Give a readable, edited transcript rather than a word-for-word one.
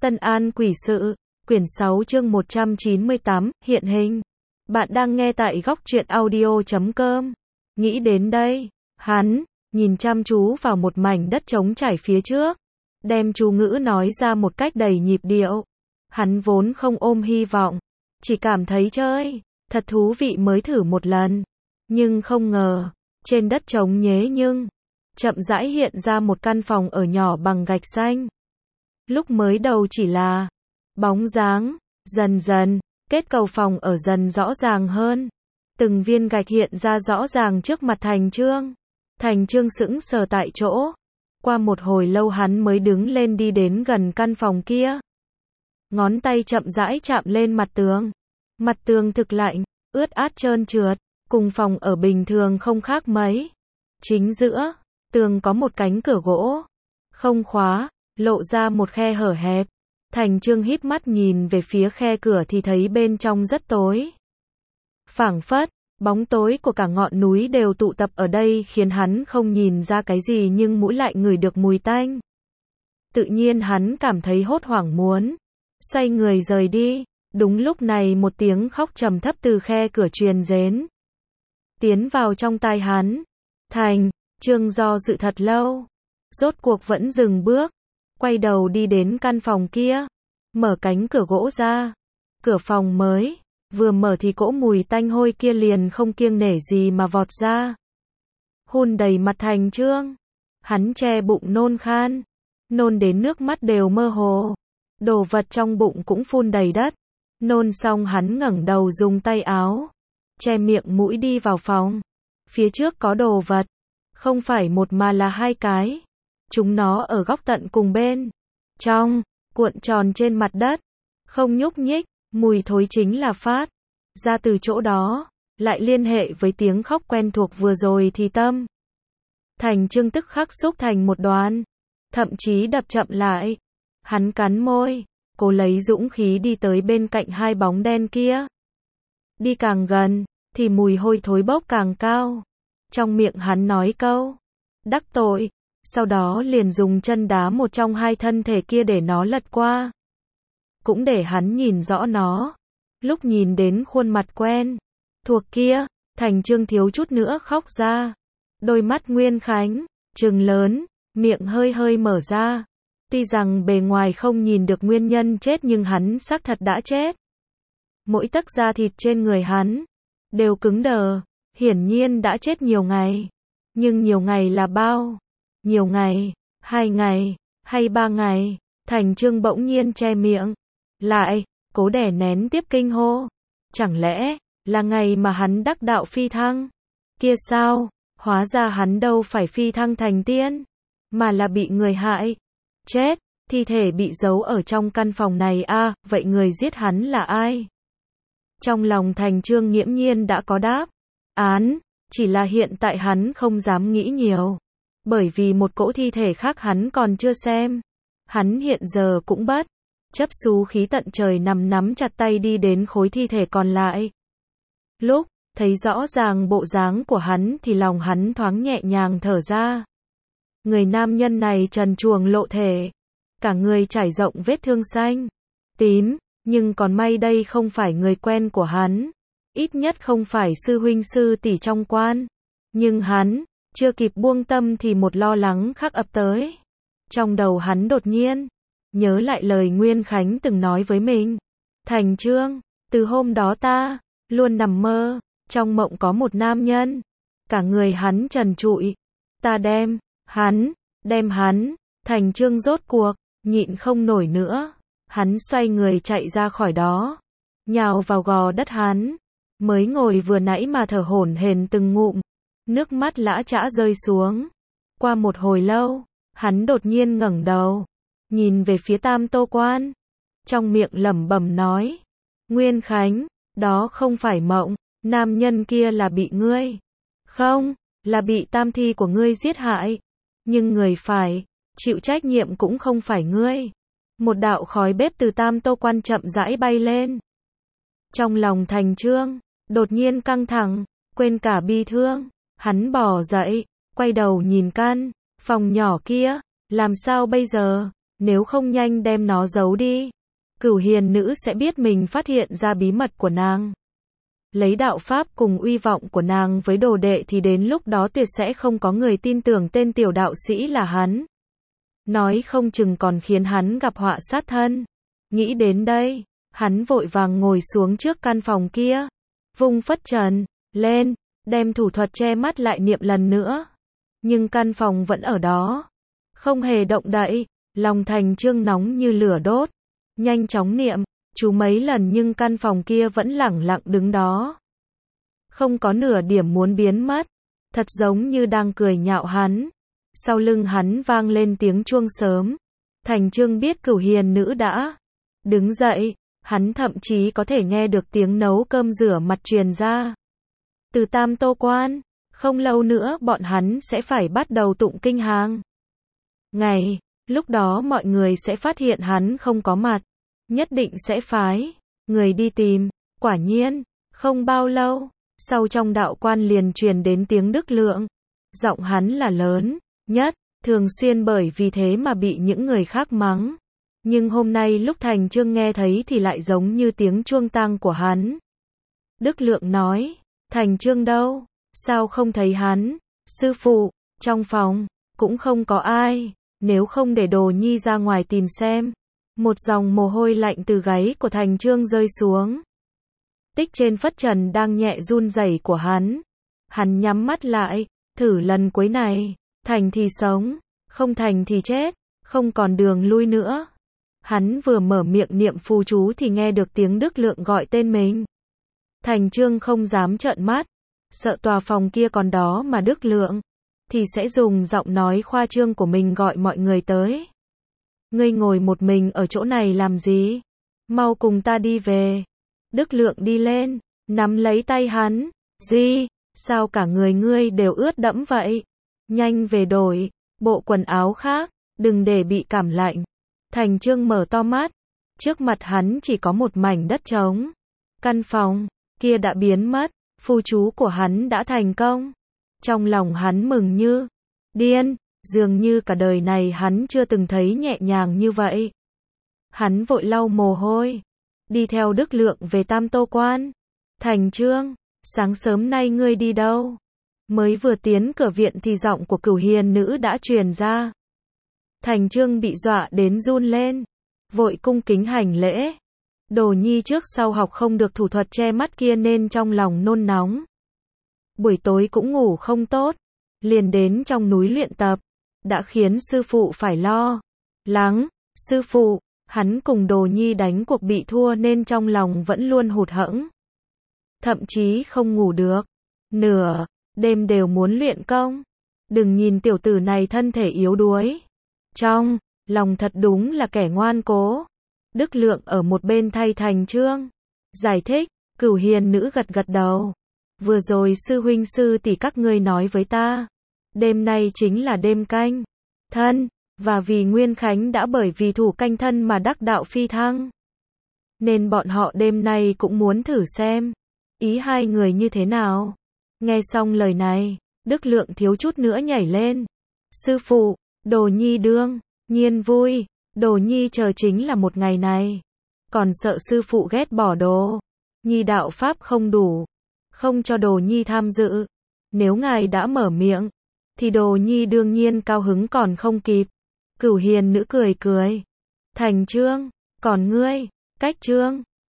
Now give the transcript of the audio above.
Tân An Quỷ Sự, quyển 6 chương 198, hiện hình. Bạn đang nghe tại góc truyện audio.com. Nghĩ đến đây, hắn nhìn chăm chú vào một mảnh đất trống trải phía trước, đem chú ngữ nói ra một cách đầy nhịp điệu. Hắn vốn không ôm hy vọng, chỉ cảm thấy chơi thật thú vị mới thử một lần, nhưng không ngờ, trên đất trống nhế nhưng chậm rãi hiện ra một căn phòng ở nhỏ bằng gạch xanh. Lúc mới đầu chỉ là bóng dáng, dần dần, kết cấu phòng ở dần rõ ràng hơn. Từng viên gạch hiện ra rõ ràng trước mặt Thành Chương. Thành Chương sững sờ tại chỗ. Qua một hồi lâu hắn mới đứng lên đi đến gần căn phòng kia. Ngón tay chậm rãi chạm lên mặt tường. Mặt tường thực lạnh, ướt át trơn trượt, cùng phòng ở bình thường không khác mấy. Chính giữa tường có một cánh cửa gỗ, không khóa, lộ ra một khe hở hẹp. Thành Chương híp mắt nhìn về phía khe cửa thì thấy bên trong rất tối. Phảng phất, bóng tối của cả ngọn núi đều tụ tập ở đây khiến hắn không nhìn ra cái gì nhưng mũi lại ngửi được mùi tanh. Tự nhiên hắn cảm thấy hốt hoảng muốn xoay người rời đi. Đúng lúc này một tiếng khóc trầm thấp từ khe cửa truyền đến. Tiến vào trong tai hắn. Thành Chương do dự thật lâu, rốt cuộc vẫn dừng bước, quay đầu đi đến căn phòng kia, mở cánh cửa gỗ ra. Cửa phòng mới vừa mở thì cỗ mùi tanh hôi kia liền không kiêng nể gì mà vọt ra, hun đầy mặt Thành Chương. Hắn che bụng nôn khan, nôn đến nước mắt đều mơ hồ, đồ vật trong bụng cũng phun đầy đất. Nôn xong hắn ngẩng đầu dùng tay áo che miệng mũi đi vào phòng. Phía trước có đồ vật, không phải một mà là hai cái. Chúng nó ở góc tận cùng bên trong, cuộn tròn trên mặt đất, không nhúc nhích. Mùi thối chính là phát ra từ chỗ đó, lại liên hệ với tiếng khóc quen thuộc vừa rồi thì tâm Thành Chương tức khắc xúc thành một đoàn, thậm chí đập chậm lại. Hắn cắn môi, cố lấy dũng khí đi tới bên cạnh hai bóng đen kia. Đi càng gần, thì mùi hôi thối bốc càng cao. Trong miệng hắn nói câu đắc tội, sau đó liền dùng chân đá một trong hai thân thể kia để nó lật qua. Cũng để hắn nhìn rõ nó. Lúc nhìn đến khuôn mặt quen thuộc kia, Thành Chương thiếu chút nữa khóc ra. Đôi mắt Nguyên Khánh trừng lớn, miệng hơi hơi mở ra. Tuy rằng bề ngoài không nhìn được nguyên nhân chết nhưng hắn xác thật đã chết. Mỗi tấc da thịt trên người hắn đều cứng đờ, hiển nhiên đã chết nhiều ngày. Nhưng nhiều ngày là bao? Nhiều ngày, 2 ngày, hay 3 ngày? Thành Chương bỗng nhiên che miệng lại, cố đè nén tiếp kinh hô. Chẳng lẽ là ngày mà hắn đắc đạo phi thăng? Kia sao? Hóa ra hắn đâu phải phi thăng thành tiên, mà là bị người hại. Chết, thi thể bị giấu ở trong căn phòng này à, vậy người giết hắn là ai? Trong lòng Thành Chương nghiễm nhiên đã có đáp án, chỉ là hiện tại hắn không dám nghĩ nhiều. Bởi vì một cỗ thi thể khác hắn còn chưa xem. Hắn hiện giờ cũng bất chấp xú khí tận trời nắm chặt tay đi đến khối thi thể còn lại. Lúc thấy rõ ràng bộ dáng của hắn thì lòng hắn thoáng nhẹ nhàng thở ra. Người nam nhân này trần truồng lộ thể, cả người trải rộng vết thương xanh, tím, nhưng còn may đây không phải người quen của hắn, ít nhất không phải sư huynh sư tỷ trong quan. Nhưng hắn chưa kịp buông tâm thì một lo lắng khác ập tới. Trong đầu hắn đột nhiên nhớ lại lời Nguyên Khánh từng nói với mình. Thành Chương, từ hôm đó ta luôn nằm mơ, trong mộng có một nam nhân, cả người hắn trần trụi, ta đem hắn. Thành Chương rốt cuộc nhịn không nổi nữa, hắn xoay người chạy ra khỏi đó, nhào vào gò đất hắn mới ngồi vừa nãy mà thở hổn hển từng ngụm, nước mắt lã chã rơi xuống. Qua một hồi lâu, hắn đột nhiên ngẩng đầu, nhìn về phía Tam Tô Quan, trong miệng lẩm bẩm nói: Nguyên Khánh, đó không phải mộng, nam nhân kia là bị ngươi, không, là bị tam thi của ngươi giết hại, nhưng người phải chịu trách nhiệm cũng không phải ngươi. Một đạo khói bếp từ Tam Tô Quan chậm rãi bay lên. Trong lòng Thành Chương đột nhiên căng thẳng, quên cả bi thương, hắn bò dậy, quay đầu nhìn căn phòng nhỏ kia, làm sao bây giờ? nếu không nhanh đem nó giấu đi. Cửu hiền nữ sẽ biết mình phát hiện ra bí mật của nàng. Lấy đạo pháp cùng uy vọng của nàng với đồ đệ thì đến lúc đó tuyệt sẽ không có người tin tưởng tên tiểu đạo sĩ là hắn. Nói không chừng còn khiến hắn gặp họa sát thân. Nghĩ đến đây, hắn vội vàng ngồi xuống trước căn phòng kia. Vung phất trần lên, đem thủ thuật che mắt lại niệm lần nữa. Nhưng căn phòng vẫn ở đó. Không hề động đậy, lòng Thành Chương nóng như lửa đốt. Nhanh chóng niệm, chú mấy lần nhưng căn phòng kia vẫn lẳng lặng đứng đó. Không có nửa điểm muốn biến mất. Thật giống như đang cười nhạo hắn. Sau lưng hắn vang lên tiếng chuông sớm. Thành Chương biết Cửu hiền nữ đã đứng dậy. Hắn thậm chí có thể nghe được tiếng nấu cơm rửa mặt truyền ra từ Tam Tô Quan. Không lâu nữa bọn hắn sẽ phải bắt đầu tụng kinh hàng ngày. Lúc đó mọi người sẽ phát hiện hắn không có mặt. Nhất định sẽ phái người đi tìm. Quả nhiên, không bao lâu, sau trong đạo quan liền truyền đến tiếng Đức Lượng. Giọng hắn là lớn nhất, thường xuyên bởi vì thế mà bị những người khác mắng. Nhưng hôm nay lúc Thành Chương nghe thấy thì lại giống như tiếng chuông tang của hắn. Đức Lượng nói, Thành Chương đâu? Sao không thấy hắn? Sư phụ, trong phòng, cũng không có ai, nếu không để Đồ Nhi ra ngoài tìm xem. Một dòng mồ hôi lạnh từ gáy của Thành Chương rơi xuống. Tích trên phất trần đang nhẹ run rẩy của hắn. Hắn nhắm mắt lại, thử lần cuối này, thành thì sống, không thành thì chết, không còn đường lui nữa. Hắn vừa mở miệng niệm phù chú thì nghe được tiếng Đức Lượng gọi tên mình. Thành Chương không dám trợn mắt, sợ tòa phòng kia còn đó mà Đức Lượng thì sẽ dùng giọng nói khoa trương của mình gọi mọi người tới. Ngươi ngồi một mình ở chỗ này làm gì? Mau cùng ta đi về. Đức Lượng đi lên, nắm lấy tay hắn. Gì? Sao cả người ngươi đều ướt đẫm vậy? Nhanh về đổi bộ quần áo khác, đừng để bị cảm lạnh. Thành Chương mở to mắt. Trước mặt hắn chỉ có một mảnh đất trống. Căn phòng kia đã biến mất. Phù chú của hắn đã thành công. Trong lòng hắn mừng như điên. Dường như cả đời này hắn chưa từng thấy nhẹ nhàng như vậy. Hắn vội lau mồ hôi. Đi theo Đức Lượng về Tam Tô Quan. Thành Chương, sáng sớm nay ngươi đi đâu? Mới vừa tiến cửa viện thì giọng của Cửu hiền nữ đã truyền ra. Thành Chương bị dọa đến run lên. Vội cung kính hành lễ. Đồ Nhi trước sau học không được thủ thuật che mắt kia nên trong lòng nôn nóng. Buổi tối cũng ngủ không tốt. Liền đến trong núi luyện tập. Đã khiến sư phụ phải lo lắng. Sư phụ, hắn cùng Đồ Nhi đánh cuộc bị thua nên trong lòng vẫn luôn hụt hẫng. Thậm chí không ngủ được. Nửa đêm đều muốn luyện công. Đừng nhìn tiểu tử này thân thể yếu đuối. Trong lòng thật đúng là kẻ ngoan cố. Đức Lượng ở một bên thay Thành Chương giải thích. Cửu hiền nữ gật gật đầu. Vừa rồi sư huynh sư tỷ các ngươi nói với ta. Đêm nay chính là đêm canh thân. Và vì Nguyên Khánh đã bởi vì thủ canh thân mà đắc đạo phi thăng. Nên bọn họ đêm nay cũng muốn thử xem. Ý hai người như thế nào? Nghe xong lời này, Đức Lượng thiếu chút nữa nhảy lên. Sư phụ, Đồ Nhi đương nhiên vui. Đồ Nhi chờ chính là một ngày này. Còn sợ sư phụ ghét bỏ Đồ Nhi đạo pháp không đủ. Không cho Đồ Nhi tham dự. Nếu ngài đã mở miệng, thì Đồ Nhi đương nhiên cao hứng còn không kịp. Cửu hiền nữ cười cười. Thành Chương, còn ngươi, Cách Chương,